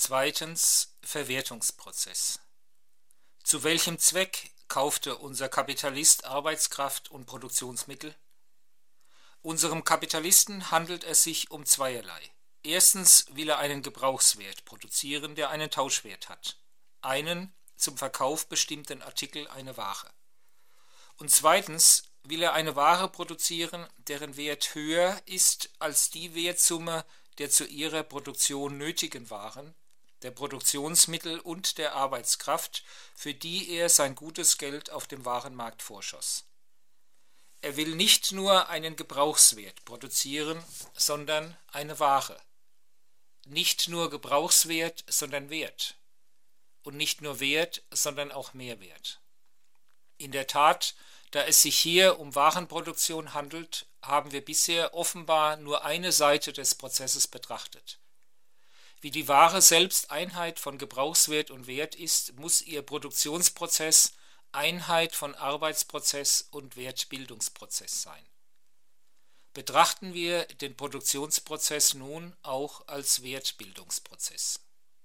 Zweitens Verwertungsprozess. Zu welchem Zweck kaufte unser Kapitalist Arbeitskraft und Produktionsmittel? Unserem Kapitalisten handelt es sich um zweierlei. Erstens will er einen Gebrauchswert produzieren, der einen Tauschwert hat. Einen zum Verkauf bestimmten Artikel, eine Ware. Und zweitens will er eine Ware produzieren, deren Wert höher ist als die Wertsumme der zu ihrer Produktion nötigen Waren, der Produktionsmittel und der Arbeitskraft, für die er sein gutes Geld auf dem Warenmarkt vorschoss. Er will nicht nur einen Gebrauchswert produzieren, sondern eine Ware. Nicht nur Gebrauchswert, sondern Wert. Und nicht nur Wert, sondern auch Mehrwert. In der Tat, da es sich hier um Warenproduktion handelt, haben wir bisher offenbar nur eine Seite des Prozesses betrachtet. Wie die Ware selbst Einheit von Gebrauchswert und Wert ist, muss ihr Produktionsprozess Einheit von Arbeitsprozess und Wertbildungsprozess sein. Betrachten wir den Produktionsprozess nun auch als Wertbildungsprozess.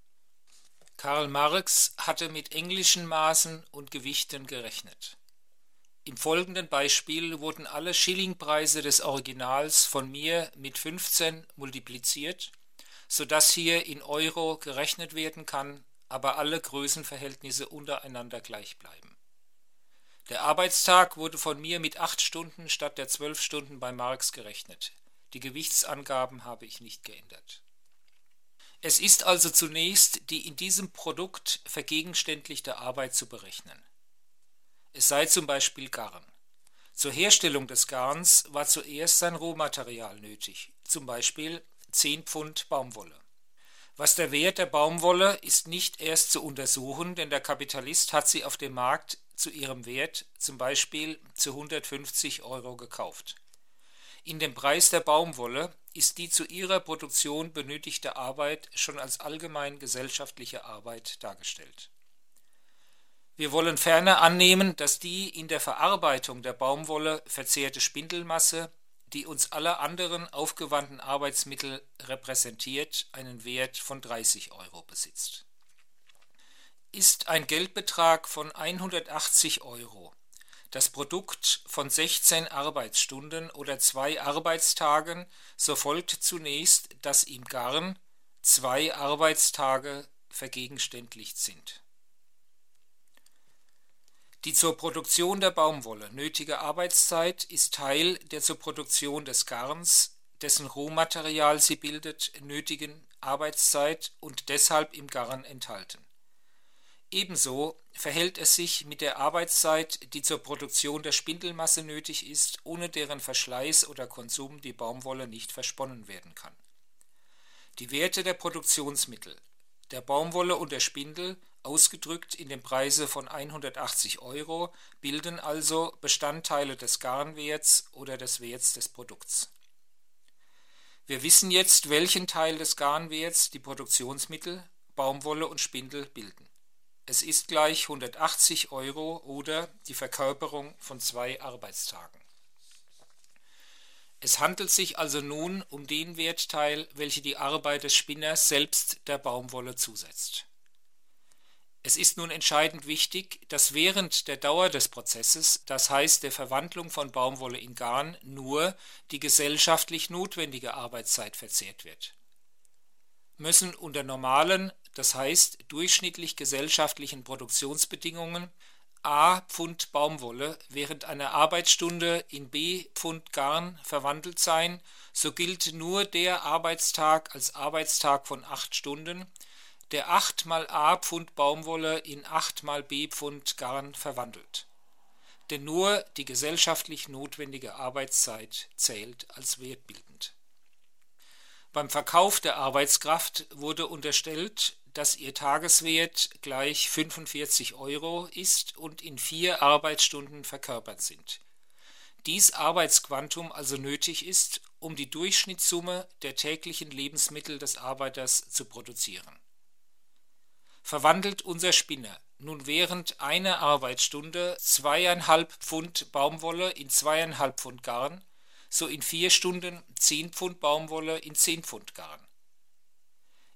Karl Marx hatte mit englischen Maßen und Gewichten gerechnet. Im folgenden Beispiel wurden alle Schillingpreise des Originals von mir mit 15 multipliziert, sodass hier in Euro gerechnet werden kann, aber alle Größenverhältnisse untereinander gleich bleiben. Der Arbeitstag wurde von mir mit 8 Stunden statt der 12 Stunden bei Marx gerechnet. Die Gewichtsangaben habe ich nicht geändert. Es ist also zunächst die in diesem Produkt vergegenständlichte Arbeit zu berechnen. Es sei zum Beispiel Garn. Zur Herstellung des Garns war zuerst sein Rohmaterial nötig, zum Beispiel 10 Pfund Baumwolle. Was der Wert der Baumwolle ist nicht erst zu untersuchen, denn der Kapitalist hat sie auf dem Markt zu ihrem Wert, zum Beispiel zu 150 Euro gekauft. In dem Preis der Baumwolle ist die zu ihrer Produktion benötigte Arbeit schon als allgemein gesellschaftliche Arbeit dargestellt. Wir wollen ferner annehmen, dass die in der Verarbeitung der Baumwolle verzehrte Spindelmasse, die uns alle anderen aufgewandten Arbeitsmittel repräsentiert, einen Wert von 30 Euro besitzt. Ist ein Geldbetrag von 180 Euro das Produkt von 16 Arbeitsstunden oder 2 Arbeitstagen, so folgt zunächst, dass im Garn 2 Arbeitstage vergegenständlicht sind. Die zur Produktion der Baumwolle nötige Arbeitszeit ist Teil der zur Produktion des Garns, dessen Rohmaterial sie bildet, nötigen Arbeitszeit und deshalb im Garn enthalten. Ebenso verhält es sich mit der Arbeitszeit, die zur Produktion der Spindelmasse nötig ist, ohne deren Verschleiß oder Konsum die Baumwolle nicht versponnen werden kann. Die Werte der Produktionsmittel, der Baumwolle und der Spindel, ausgedrückt in dem Preise von 180 Euro, bilden also Bestandteile des Garnwerts oder des Werts des Produkts. Wir wissen jetzt, welchen Teil des Garnwerts die Produktionsmittel, Baumwolle und Spindel bilden. Es ist gleich 180 Euro oder die Verkörperung von 2 Arbeitstagen. Es handelt sich also nun um den Wertteil, welche die Arbeit des Spinners selbst der Baumwolle zusetzt. Es ist nun entscheidend wichtig, dass während der Dauer des Prozesses, das heißt der Verwandlung von Baumwolle in Garn, nur die gesellschaftlich notwendige Arbeitszeit verzehrt wird. Müssen unter normalen, das heißt durchschnittlich gesellschaftlichen Produktionsbedingungen A Pfund Baumwolle während einer Arbeitsstunde in B Pfund Garn verwandelt sein, so gilt nur der Arbeitstag als Arbeitstag von 8 Stunden, der 8 mal A Pfund Baumwolle in 8 mal B Pfund Garn verwandelt. Denn nur die gesellschaftlich notwendige Arbeitszeit zählt als wertbildend. Beim Verkauf der Arbeitskraft wurde unterstellt, dass ihr Tageswert gleich 45 Euro ist und in 4 Arbeitsstunden verkörpert sind. Dies Arbeitsquantum also nötig ist, um die Durchschnittssumme der täglichen Lebensmittel des Arbeiters zu produzieren. Verwandelt unser Spinner nun während einer Arbeitsstunde 2,5 Pfund Baumwolle in 2,5 Pfund Garn, so in 4 Stunden 10 Pfund Baumwolle in 10 Pfund Garn.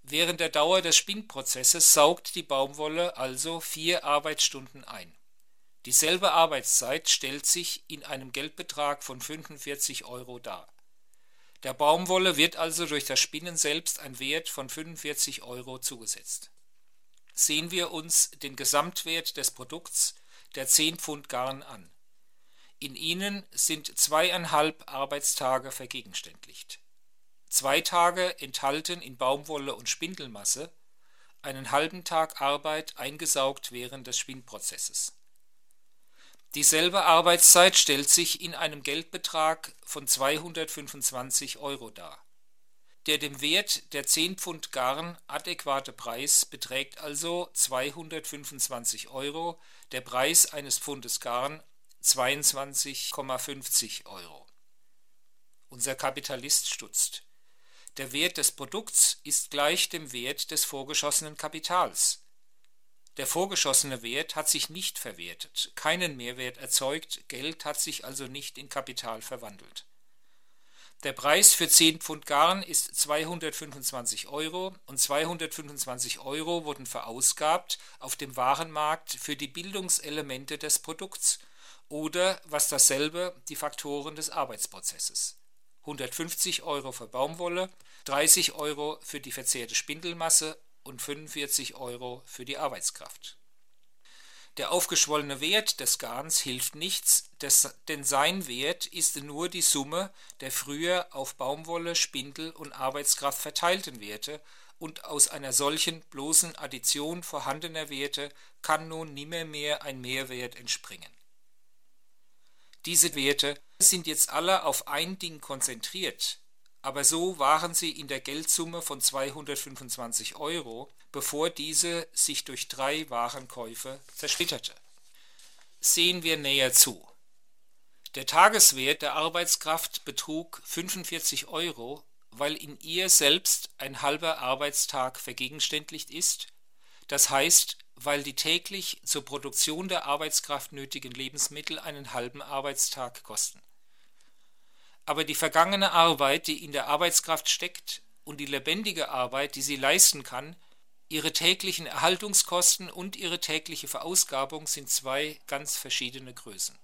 Während der Dauer des Spinnprozesses saugt die Baumwolle also 4 Arbeitsstunden ein. Dieselbe Arbeitszeit stellt sich in einem Geldbetrag von 45 Euro dar. Der Baumwolle wird also durch das Spinnen selbst ein Wert von 45 Euro zugesetzt. Sehen wir uns den Gesamtwert des Produkts, der 10 Pfund Garn, an. In ihnen sind 2,5 Arbeitstage vergegenständlicht. 2 Tage enthalten in Baumwolle und Spindelmasse, einen halben Tag Arbeit eingesaugt während des Spinnprozesses. Dieselbe Arbeitszeit stellt sich in einem Geldbetrag von 225 Euro dar. Der dem Wert der 10 Pfund Garn adäquate Preis beträgt also 225 Euro, der Preis eines Pfundes Garn 22,50 Euro. Unser Kapitalist stutzt. Der Wert des Produkts ist gleich dem Wert des vorgeschossenen Kapitals. Der vorgeschossene Wert hat sich nicht verwertet, keinen Mehrwert erzeugt, Geld hat sich also nicht in Kapital verwandelt. Der Preis für 10 Pfund Garn ist 225 Euro und 225 Euro wurden verausgabt auf dem Warenmarkt für die Bildungselemente des Produkts oder, was dasselbe, die Faktoren des Arbeitsprozesses. 150 Euro für Baumwolle, 30 Euro für die verzehrte Spindelmasse und 45 Euro für die Arbeitskraft. Der aufgeschwollene Wert des Garns hilft nichts, denn sein Wert ist nur die Summe der früher auf Baumwolle, Spindel und Arbeitskraft verteilten Werte, und aus einer solchen bloßen Addition vorhandener Werte kann nun nimmermehr ein Mehrwert entspringen. Diese Werte sind jetzt alle auf ein Ding konzentriert, aber so waren sie in der Geldsumme von 225 Euro, bevor diese sich durch 3 Warenkäufe zersplitterte. Sehen wir näher zu. Der Tageswert der Arbeitskraft betrug 45 Euro, weil in ihr selbst ein halber Arbeitstag vergegenständlicht ist, das heißt, weil die täglich zur Produktion der Arbeitskraft nötigen Lebensmittel einen halben Arbeitstag kosten. Aber die vergangene Arbeit, die in der Arbeitskraft steckt, und die lebendige Arbeit, die sie leisten kann, ihre täglichen Erhaltungskosten und ihre tägliche Verausgabung sind 2 ganz verschiedene Größen.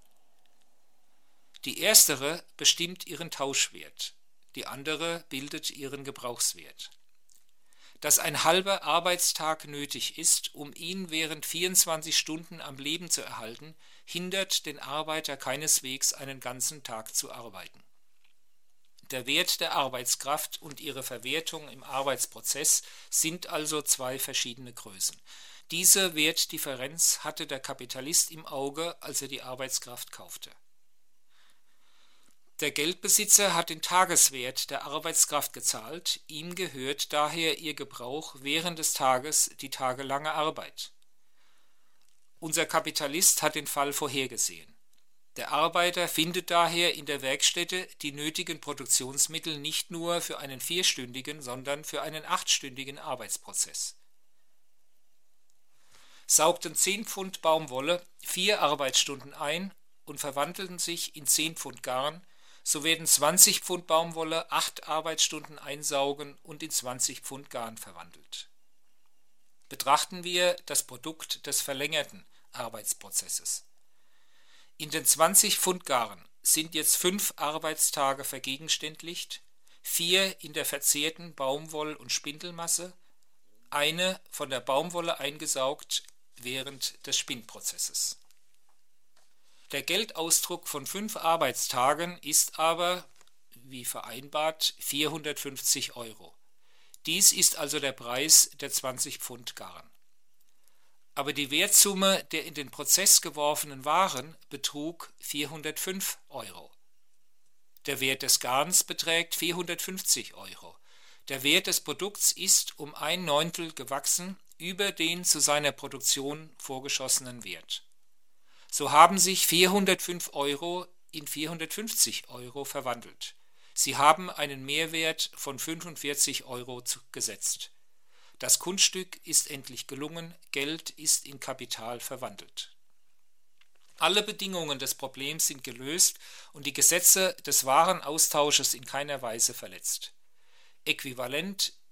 Die erstere bestimmt ihren Tauschwert, die andere bildet ihren Gebrauchswert. Dass ein halber Arbeitstag nötig ist, um ihn während 24 Stunden am Leben zu erhalten, hindert den Arbeiter keineswegs, einen ganzen Tag zu arbeiten. Der Wert der Arbeitskraft und ihre Verwertung im Arbeitsprozess sind also 2 verschiedene Größen. Diese Wertdifferenz hatte der Kapitalist im Auge, als er die Arbeitskraft kaufte. Der Geldbesitzer hat den Tageswert der Arbeitskraft gezahlt, ihm gehört daher ihr Gebrauch während des Tages, die tagelange Arbeit. Unser Kapitalist hat den Fall vorhergesehen. Der Arbeiter findet daher in der Werkstätte die nötigen Produktionsmittel nicht nur für einen 4-stündigen, sondern für einen 8-stündigen Arbeitsprozess. Saugten 10 Pfund Baumwolle 4 Arbeitsstunden ein und verwandelten sich in 10 Pfund Garn, so werden 20 Pfund Baumwolle 8 Arbeitsstunden einsaugen und in 20 Pfund Garn verwandelt. Betrachten wir das Produkt des verlängerten Arbeitsprozesses. In den 20 Pfund Garn sind jetzt 5 Arbeitstage vergegenständlicht, 4 in der verzehrten Baumwoll- und Spindelmasse, eine von der Baumwolle eingesaugt während des Spinnprozesses. Der Geldausdruck von 5 Arbeitstagen ist aber, wie vereinbart, 450 Euro. Dies ist also der Preis der 20 Pfund Garn. Aber die Wertsumme der in den Prozess geworfenen Waren betrug 405 Euro. Der Wert des Garns beträgt 450 Euro. Der Wert des Produkts ist um 1/9 gewachsen über den zu seiner Produktion vorgeschossenen Wert. So haben sich 405 Euro in 450 Euro verwandelt. Sie haben einen Mehrwert von 45 Euro gesetzt. Das Kunststück ist endlich gelungen, Geld ist in Kapital verwandelt. Alle Bedingungen des Problems sind gelöst und die Gesetze des Warenaustausches in keiner Weise verletzt. Äquivalent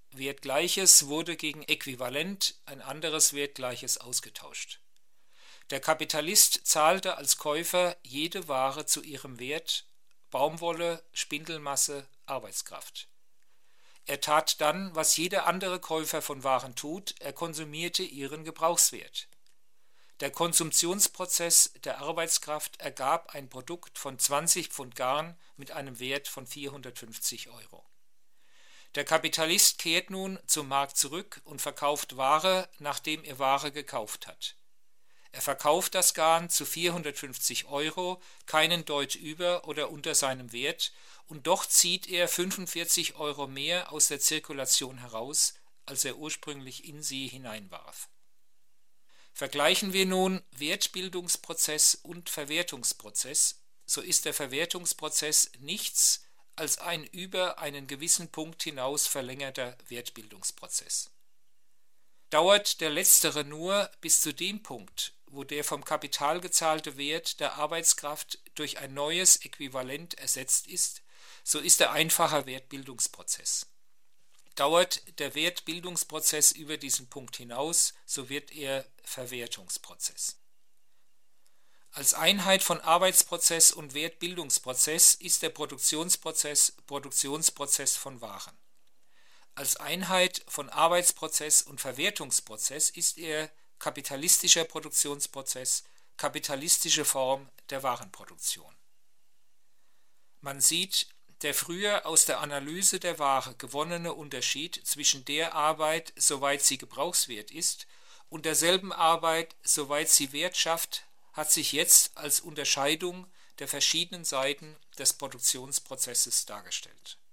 Wertgleiches wurde gegen Äquivalent, ein anderes Wertgleiches, ausgetauscht. Der Kapitalist zahlte als Käufer jede Ware zu ihrem Wert: Baumwolle, Spindelmasse, Arbeitskraft. Er tat dann, was jeder andere Käufer von Waren tut: er konsumierte ihren Gebrauchswert. Der Konsumptionsprozess der Arbeitskraft ergab ein Produkt von 20 Pfund Garn mit einem Wert von 450 Euro. Der Kapitalist kehrt nun zum Markt zurück und verkauft Ware, nachdem er Ware gekauft hat. Er verkauft das Garn zu 450 Euro, keinen Deut über oder unter seinem Wert, und doch zieht er 45 Euro mehr aus der Zirkulation heraus, als er ursprünglich in sie hineinwarf. Vergleichen wir nun Wertbildungsprozess und Verwertungsprozess, so ist der Verwertungsprozess nichts als ein über einen gewissen Punkt hinaus verlängerter Wertbildungsprozess. Dauert der letztere nur bis zu dem Punkt, wo der vom Kapital gezahlte Wert der Arbeitskraft durch ein neues Äquivalent ersetzt ist, so ist er einfacher Wertbildungsprozess. Dauert der Wertbildungsprozess über diesen Punkt hinaus, so wird er Verwertungsprozess. Als Einheit von Arbeitsprozess und Wertbildungsprozess ist der Produktionsprozess Produktionsprozess von Waren. Als Einheit von Arbeitsprozess und Verwertungsprozess ist er kapitalistischer Produktionsprozess, kapitalistische Form der Warenproduktion. Man sieht, der früher aus der Analyse der Ware gewonnene Unterschied zwischen der Arbeit, soweit sie gebrauchswert ist, und derselben Arbeit, soweit sie Wert schafft, hat sich jetzt als Unterscheidung der verschiedenen Seiten des Produktionsprozesses dargestellt.